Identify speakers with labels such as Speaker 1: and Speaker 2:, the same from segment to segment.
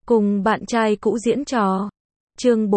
Speaker 1: cùng bạn trai cũ diễn trò. Chương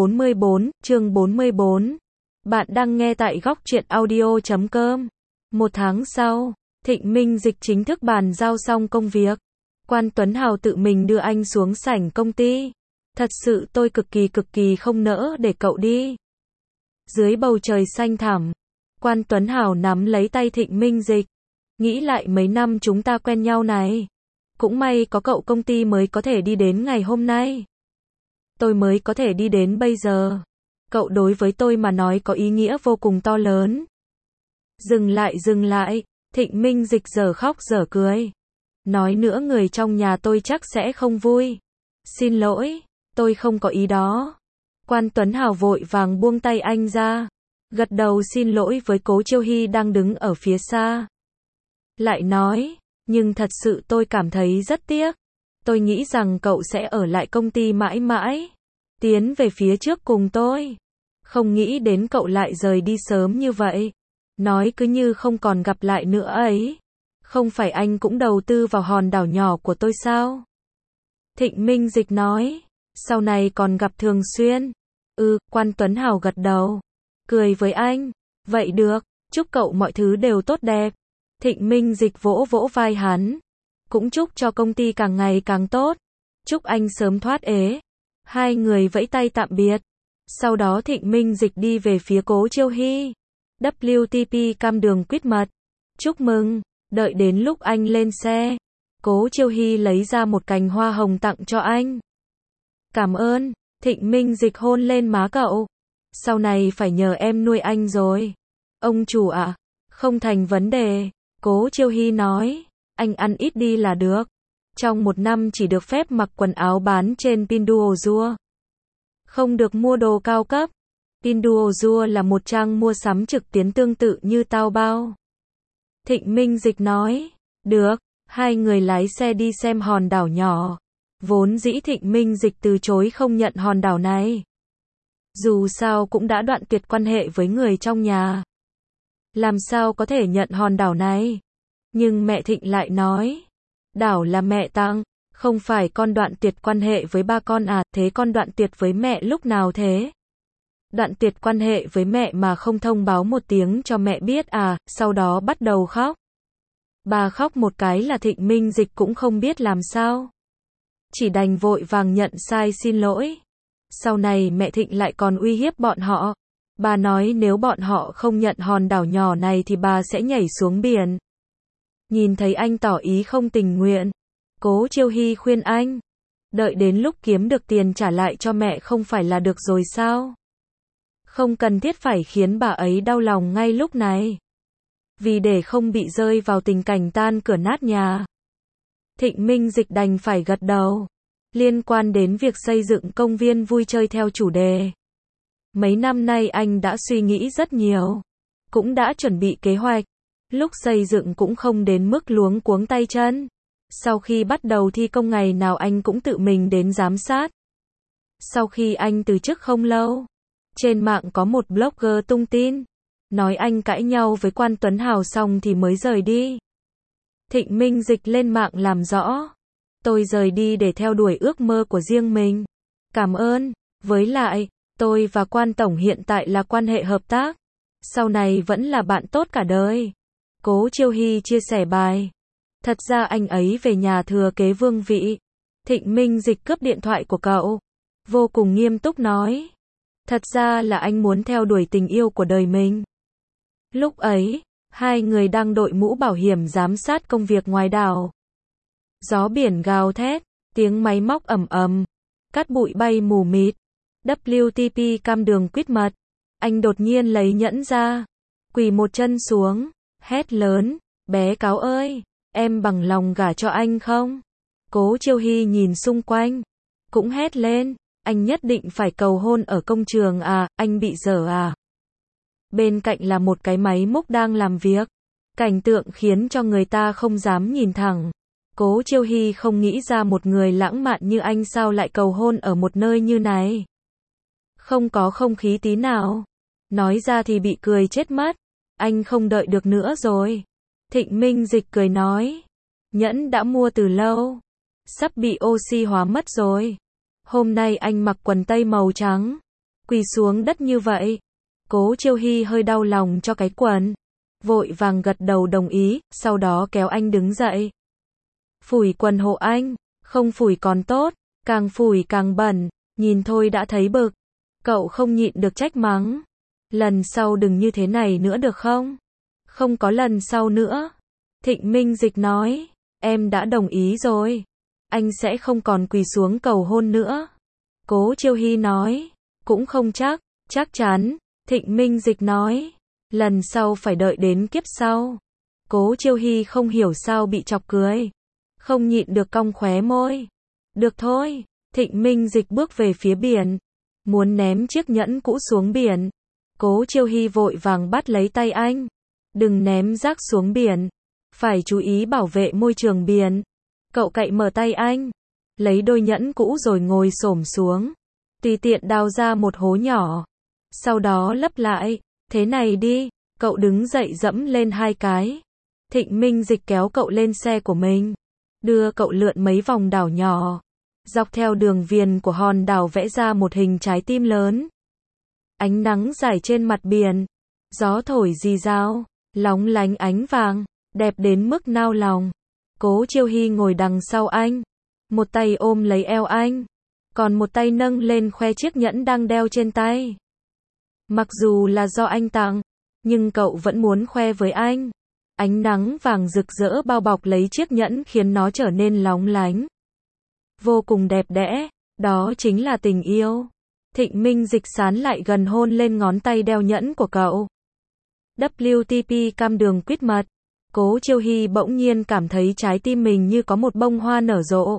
Speaker 1: 44. Bạn đang nghe tại góc truyện audio.com. Một tháng sau, Thịnh Minh Dịch chính thức bàn giao xong công việc. Quan Tuấn Hào tự mình đưa anh xuống sảnh công ty. Thật sự tôi cực kỳ không nỡ để cậu đi. Dưới bầu trời xanh thẳm, Quan Tuấn Hào nắm lấy tay Thịnh Minh Dịch. Nghĩ lại mấy năm chúng ta quen nhau này. Cũng may có cậu công ty mới có thể đi đến ngày hôm nay. Tôi mới có thể đi đến bây giờ. Cậu đối với tôi mà nói có ý nghĩa vô cùng to lớn. Dừng lại, Thịnh Minh Dịch giờ khóc giờ cười. Nói nữa người trong nhà tôi chắc sẽ không vui. Xin lỗi, tôi không có ý đó. Quan Tuấn Hào vội vàng buông tay anh ra. Gật đầu xin lỗi với Cố Chiêu Hy đang đứng ở phía xa. Lại nói, nhưng thật sự tôi cảm thấy rất tiếc. Tôi nghĩ rằng cậu sẽ ở lại công ty mãi mãi. Tiến về phía trước cùng tôi. Không nghĩ đến cậu lại rời đi sớm như vậy. Nói cứ như không còn gặp lại nữa ấy. Không phải anh cũng đầu tư vào hòn đảo nhỏ của tôi sao? Thịnh Minh Dịch nói. Sau này còn gặp thường xuyên. Quan Tuấn Hào gật đầu. Cười với anh. Vậy được, chúc cậu mọi thứ đều tốt đẹp. Thịnh Minh Dịch vỗ vai hắn. Cũng chúc cho công ty càng ngày càng tốt. Chúc anh sớm thoát ế. Hai người vẫy tay tạm biệt. Sau đó Thịnh Minh Dịch đi về phía Cố Chiêu Hy. WTP cam đường quýt mật. Chúc mừng. Đợi đến lúc anh lên xe, Cố Chiêu Hy lấy ra một cành hoa hồng tặng cho anh. Cảm ơn. Thịnh Minh Dịch hôn lên má cậu. Sau này phải nhờ em nuôi anh rồi. Ông chủ ạ. Không thành vấn đề. Cố Chiêu Hy nói. Anh ăn ít đi là được. Trong một năm chỉ được phép mặc quần áo bán trên Pinduoduo. Không được mua đồ cao cấp. Pinduoduo là một trang mua sắm trực tuyến tương tự như Taobao. Thịnh Minh Dịch nói. Được. Hai người lái xe đi xem hòn đảo nhỏ. Vốn dĩ Thịnh Minh Dịch từ chối không nhận hòn đảo này. Dù sao cũng đã đoạn tuyệt quan hệ với người trong nhà. Làm sao có thể nhận hòn đảo này? Nhưng mẹ Thịnh lại nói. Đảo là mẹ tặng. Không phải con đoạn tuyệt quan hệ với ba con à? Thế con đoạn tuyệt với mẹ lúc nào thế? Đoạn tuyệt quan hệ với mẹ mà không thông báo một tiếng cho mẹ biết à? Sau đó bắt đầu khóc. Bà khóc một cái là Thịnh Minh Dịch cũng không biết làm sao. Chỉ đành vội vàng nhận sai xin lỗi. Sau này mẹ Thịnh lại còn uy hiếp bọn họ. Bà nói nếu bọn họ không nhận hòn đảo nhỏ này thì bà sẽ nhảy xuống biển. Nhìn thấy anh tỏ ý không tình nguyện, Cố Chiêu Hy khuyên anh. Đợi đến lúc kiếm được tiền trả lại cho mẹ không phải là được rồi sao? Không cần thiết phải khiến bà ấy đau lòng ngay lúc này. Vì để không bị rơi vào tình cảnh tan cửa nát nhà. Thịnh Minh Dịch đành phải gật đầu. Liên quan đến việc xây dựng công viên vui chơi theo chủ đề. Mấy năm nay anh đã suy nghĩ rất nhiều. Cũng đã chuẩn bị kế hoạch. Lúc xây dựng cũng không đến mức luống cuống tay chân. Sau khi bắt đầu thi công ngày nào anh cũng tự mình đến giám sát. Sau khi anh từ chức không lâu, trên mạng có một blogger tung tin. Nói anh cãi nhau với Quan Tuấn Hào xong thì mới rời đi. Thịnh Minh Dịch lên mạng làm rõ. Tôi rời đi để theo đuổi ước mơ của riêng mình. Cảm ơn. Với lại, tôi và Quan Tổng hiện tại là quan hệ hợp tác. Sau này vẫn là bạn tốt cả đời. Cố Chiêu Hy chia sẻ bài. Thật ra anh ấy về nhà thừa kế vương vị. Thịnh Minh Dịch cướp điện thoại của cậu. Vô cùng nghiêm túc nói. Thật ra là anh muốn theo đuổi tình yêu của đời mình. Lúc ấy, hai người đang đội mũ bảo hiểm giám sát công việc ngoài đảo. Gió biển gào thét, tiếng máy móc ầm ầm, cát bụi bay mù mịt. WTP cam đường quýt mật. Anh đột nhiên lấy nhẫn ra, quỳ một chân xuống, hét lớn, bé cáo ơi, em bằng lòng gả cho anh không? Cố Chiêu Hy nhìn xung quanh, cũng hét lên, anh nhất định phải cầu hôn ở công trường à, anh bị dở à? Bên cạnh là một cái máy múc đang làm việc. Cảnh tượng khiến cho người ta không dám nhìn thẳng. Cố Chiêu Hy không nghĩ ra một người lãng mạn như anh sao lại cầu hôn ở một nơi như này. Không có không khí tí nào. Nói ra thì bị cười chết mất. Anh không đợi được nữa rồi. Thịnh Minh Dịch cười nói. Nhẫn đã mua từ lâu. Sắp bị oxy hóa mất rồi. Hôm nay anh mặc quần tây màu trắng, quỳ xuống đất như vậy. Cố Chiêu Hy hơi đau lòng cho cái quần, vội vàng gật đầu đồng ý, sau đó kéo anh đứng dậy. Phủi quần hộ anh, không phủi còn tốt, càng phủi càng bẩn, nhìn thôi đã thấy bực. Cậu không nhịn được trách mắng. Lần sau đừng như thế này nữa được không? Không có lần sau nữa. Thịnh Minh Dịch nói, em đã đồng ý rồi. Anh sẽ không còn quỳ xuống cầu hôn nữa. Cố Chiêu Hy nói, cũng không chắc, chắc chắn. Thịnh Minh Dịch nói, lần sau phải đợi đến kiếp sau. Cố Chiêu Hy không hiểu sao bị chọc cười, không nhịn được cong khóe môi. Được thôi. Thịnh Minh Dịch bước về phía biển, muốn ném chiếc nhẫn cũ xuống biển. Cố Chiêu Hy vội vàng bắt lấy tay anh. Đừng ném rác xuống biển, phải chú ý bảo vệ môi trường biển. Cậu cạy mở tay anh, lấy đôi nhẫn cũ rồi ngồi xổm xuống, tùy tiện đào ra một hố nhỏ, sau đó lấp lại. Thế này đi. Cậu đứng dậy dẫm lên 2 cái. Thịnh Minh Dịch kéo cậu lên xe của mình, đưa cậu lượn mấy vòng đảo nhỏ, dọc theo đường viền của hòn đảo vẽ ra một hình trái tim lớn. Ánh nắng rải trên mặt biển, gió thổi rì rào, lóng lánh ánh vàng, đẹp đến mức nao lòng. Cố Chiêu Hy ngồi đằng sau anh, một tay ôm lấy eo anh, còn một tay nâng lên khoe chiếc nhẫn đang đeo trên tay. Mặc dù là do anh tặng, nhưng cậu vẫn muốn khoe với anh. Ánh nắng vàng rực rỡ bao bọc lấy chiếc nhẫn khiến nó trở nên lóng lánh, vô cùng đẹp đẽ. Đó chính là tình yêu. Thịnh Minh Dịch sán lại gần hôn lên ngón tay đeo nhẫn của cậu. WTP cam đường quýt mật. Cố Chiêu Hy bỗng nhiên cảm thấy trái tim mình như có một bông hoa nở rộ.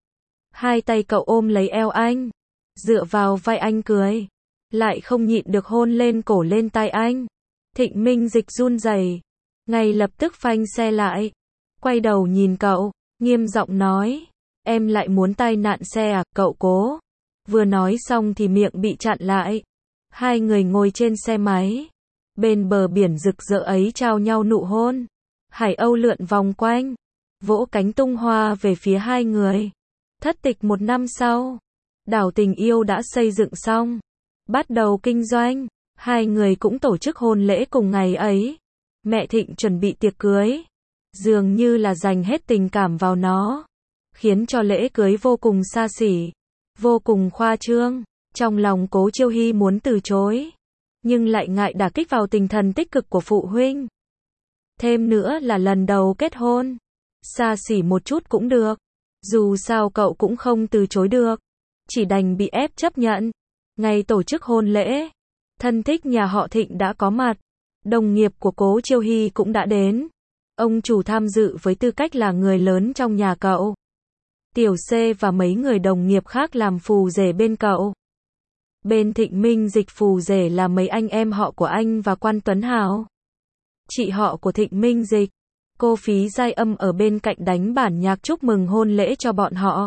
Speaker 1: 2 tay cậu ôm lấy eo anh, dựa vào vai anh cười, lại không nhịn được hôn lên cổ lên tai anh. Thịnh Minh Dịch run rẩy, ngay lập tức phanh xe lại, quay đầu nhìn cậu, nghiêm giọng nói, em lại muốn tai nạn xe à, cậu Cố. Vừa nói xong thì miệng bị chặn lại. 2 người ngồi trên xe máy, bên bờ biển rực rỡ ấy trao nhau nụ hôn. Hải âu lượn vòng quanh, vỗ cánh tung hoa về phía 2 người. Thất tịch 1 năm sau, đảo tình yêu đã xây dựng xong, bắt đầu kinh doanh. 2 người cũng tổ chức hôn lễ cùng ngày ấy. Mẹ Thịnh chuẩn bị tiệc cưới, dường như là dành hết tình cảm vào nó, khiến cho lễ cưới vô cùng xa xỉ, vô cùng khoa trương. Trong lòng Cố Chiêu Hy muốn từ chối, nhưng lại ngại đả kích vào tinh thần tích cực của phụ huynh. Thêm nữa là lần đầu kết hôn, xa xỉ một chút cũng được. Dù sao cậu cũng không từ chối được, chỉ đành bị ép chấp nhận. Ngày tổ chức hôn lễ, thân thích nhà họ Thịnh đã có mặt, đồng nghiệp của Cố Chiêu Hy cũng đã đến. Ông chủ tham dự với tư cách là người lớn trong nhà cậu. Tiểu C và mấy người đồng nghiệp khác làm phù rể bên cậu. Bên Thịnh Minh Dịch phù rể là mấy anh em họ của anh và Quan Tuấn Hào, chị họ của Thịnh Minh Dịch. Cô Phí Giai Âm ở bên cạnh đánh bản nhạc chúc mừng hôn lễ cho bọn họ.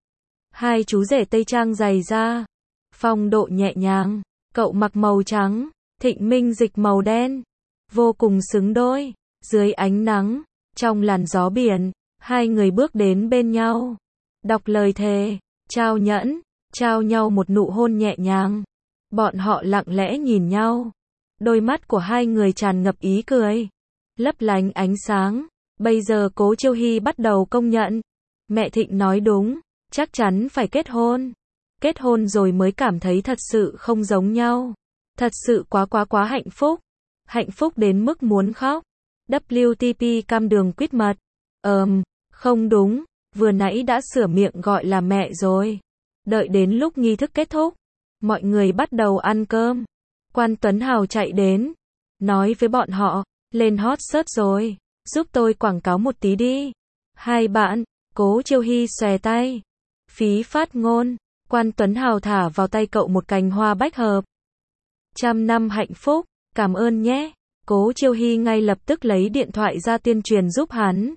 Speaker 1: 2 chú rể tây trang dày da, phong độ nhẹ nhàng, cậu mặc màu trắng, Thịnh Minh Dịch màu đen, vô cùng xứng đôi. Dưới ánh nắng, trong làn gió biển, 2 người bước đến bên nhau, đọc lời thề, trao nhẫn, trao nhau một nụ hôn nhẹ nhàng. Bọn họ lặng lẽ nhìn nhau, đôi mắt của 2 người tràn ngập ý cười, lấp lánh ánh sáng. Bây giờ Cố Chiêu Hy bắt đầu công nhận, mẹ Thịnh nói đúng, chắc chắn phải kết hôn. Kết hôn rồi mới cảm thấy thật sự không giống nhau. Thật sự quá hạnh phúc đến mức muốn khóc. WTP cam đường quýt mật. Không đúng, vừa nãy đã sửa miệng gọi là mẹ rồi. Đợi đến lúc nghi thức kết thúc, mọi người bắt đầu ăn cơm. Quan Tuấn Hào chạy đến, nói với bọn họ, lên hot search rồi, giúp tôi quảng cáo một tí đi. 2 bạn, Cố Chiêu Hy xòe tay, phí phát ngôn. Quan Tuấn Hào thả vào tay cậu một cành hoa bách hợp. 100 năm hạnh phúc, cảm ơn nhé. Cố Chiêu Hy ngay lập tức lấy điện thoại ra tuyên truyền giúp hắn.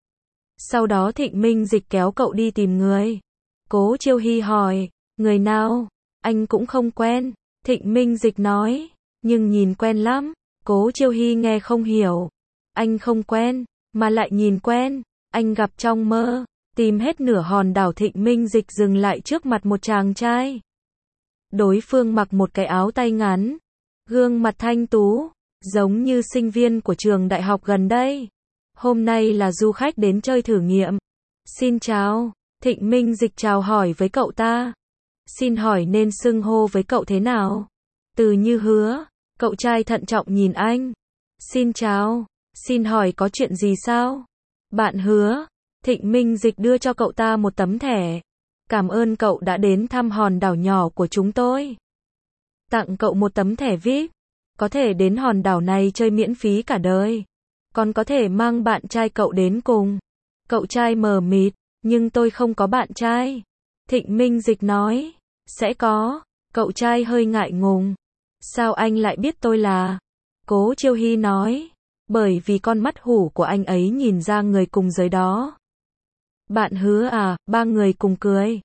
Speaker 1: Sau đó Thịnh Minh Dịch kéo cậu đi tìm người. Cố Chiêu Hy hỏi, người nào? Anh cũng không quen. Thịnh Minh Dịch nói, nhưng nhìn quen lắm. Cố Chiêu Hy nghe không hiểu. Anh không quen, mà lại nhìn quen. Anh gặp trong mơ. Tìm hết nửa hòn đảo, Thịnh Minh Dịch dừng lại trước mặt một chàng trai. Đối phương mặc một cái áo tay ngắn, gương mặt thanh tú, giống như sinh viên của trường đại học gần đây. Hôm nay là du khách đến chơi thử nghiệm. Xin chào, Thịnh Minh Dịch chào hỏi với cậu ta. Xin hỏi nên xưng hô với cậu thế nào? Từ Như Hứa. Cậu trai thận trọng nhìn anh. Xin chào, xin hỏi có chuyện gì sao? Bạn Hứa. Thịnh Minh Dịch đưa cho cậu ta một tấm thẻ. Cảm ơn cậu đã đến thăm hòn đảo nhỏ của chúng tôi. Tặng cậu một tấm thẻ VIP. Có thể đến hòn đảo này chơi miễn phí cả đời. Còn có thể mang bạn trai cậu đến cùng. Cậu trai mờ mịt, nhưng tôi không có bạn trai. Thịnh Minh Dịch nói, sẽ có. Cậu trai hơi ngại ngùng. Sao anh lại biết tôi là? Cố Chiêu Hy nói, bởi vì con mắt hủ của anh ấy nhìn ra người cùng giới đó. Bạn Hứa à, ba người cùng cười.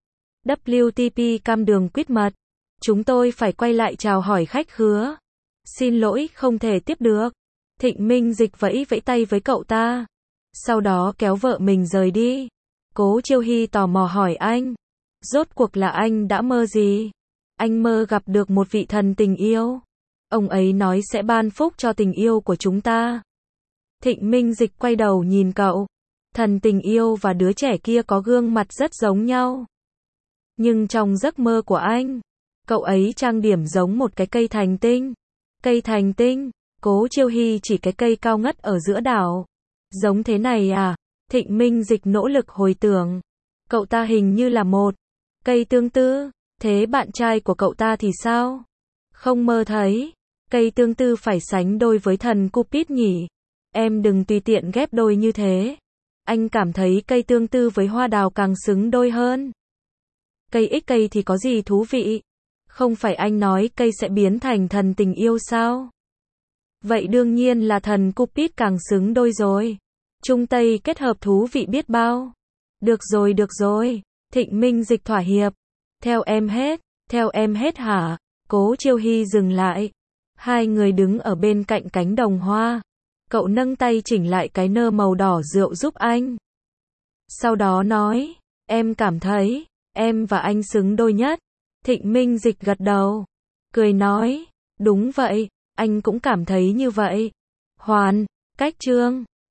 Speaker 1: WTP cam đường quýt mật. Chúng tôi phải quay lại chào hỏi khách Hứa. Xin lỗi, không thể tiếp được. Thịnh Minh Dịch vẫy vẫy tay với cậu ta. Sau đó kéo vợ mình rời đi. Cố Chiêu Hy tò mò hỏi anh. Rốt cuộc là anh đã mơ gì? Anh mơ gặp được một vị thần tình yêu. Ông ấy nói sẽ ban phúc cho tình yêu của chúng ta. Thịnh Minh Dịch quay đầu nhìn cậu. Thần tình yêu và đứa trẻ kia có gương mặt rất giống nhau. Nhưng trong giấc mơ của anh, cậu ấy trang điểm giống một cái cây thành tinh. Cây thành tinh? Cố Chiêu Hy chỉ cái cây cao ngất ở giữa đảo. Giống thế này à? Thịnh Minh Dịch nỗ lực hồi tưởng. Cậu ta hình như là một cây tương tư. Thế bạn trai của cậu ta thì sao? Không mơ thấy. Cây tương tư phải sánh đôi với thần Cupid nhỉ? Em đừng tùy tiện ghép đôi như thế. Anh cảm thấy cây tương tư với hoa đào càng xứng đôi hơn. Cây ích cây thì có gì thú vị? Không phải anh nói cây sẽ biến thành thần tình yêu sao? Vậy đương nhiên là thần Cupid càng xứng đôi rồi. Trung Tây kết hợp thú vị biết bao. Được rồi. Thịnh Minh Dịch thỏa hiệp. Theo em hết hả? Cố Chiêu Hy dừng lại. Hai người đứng ở bên cạnh cánh đồng hoa. Cậu nâng tay chỉnh lại cái nơ màu đỏ rượu giúp anh. Sau đó nói, em cảm thấy, em và anh xứng đôi nhất. Thịnh Minh Dịch gật đầu. Cười nói, đúng vậy, anh cũng cảm thấy như vậy. Hoàn, cách chương.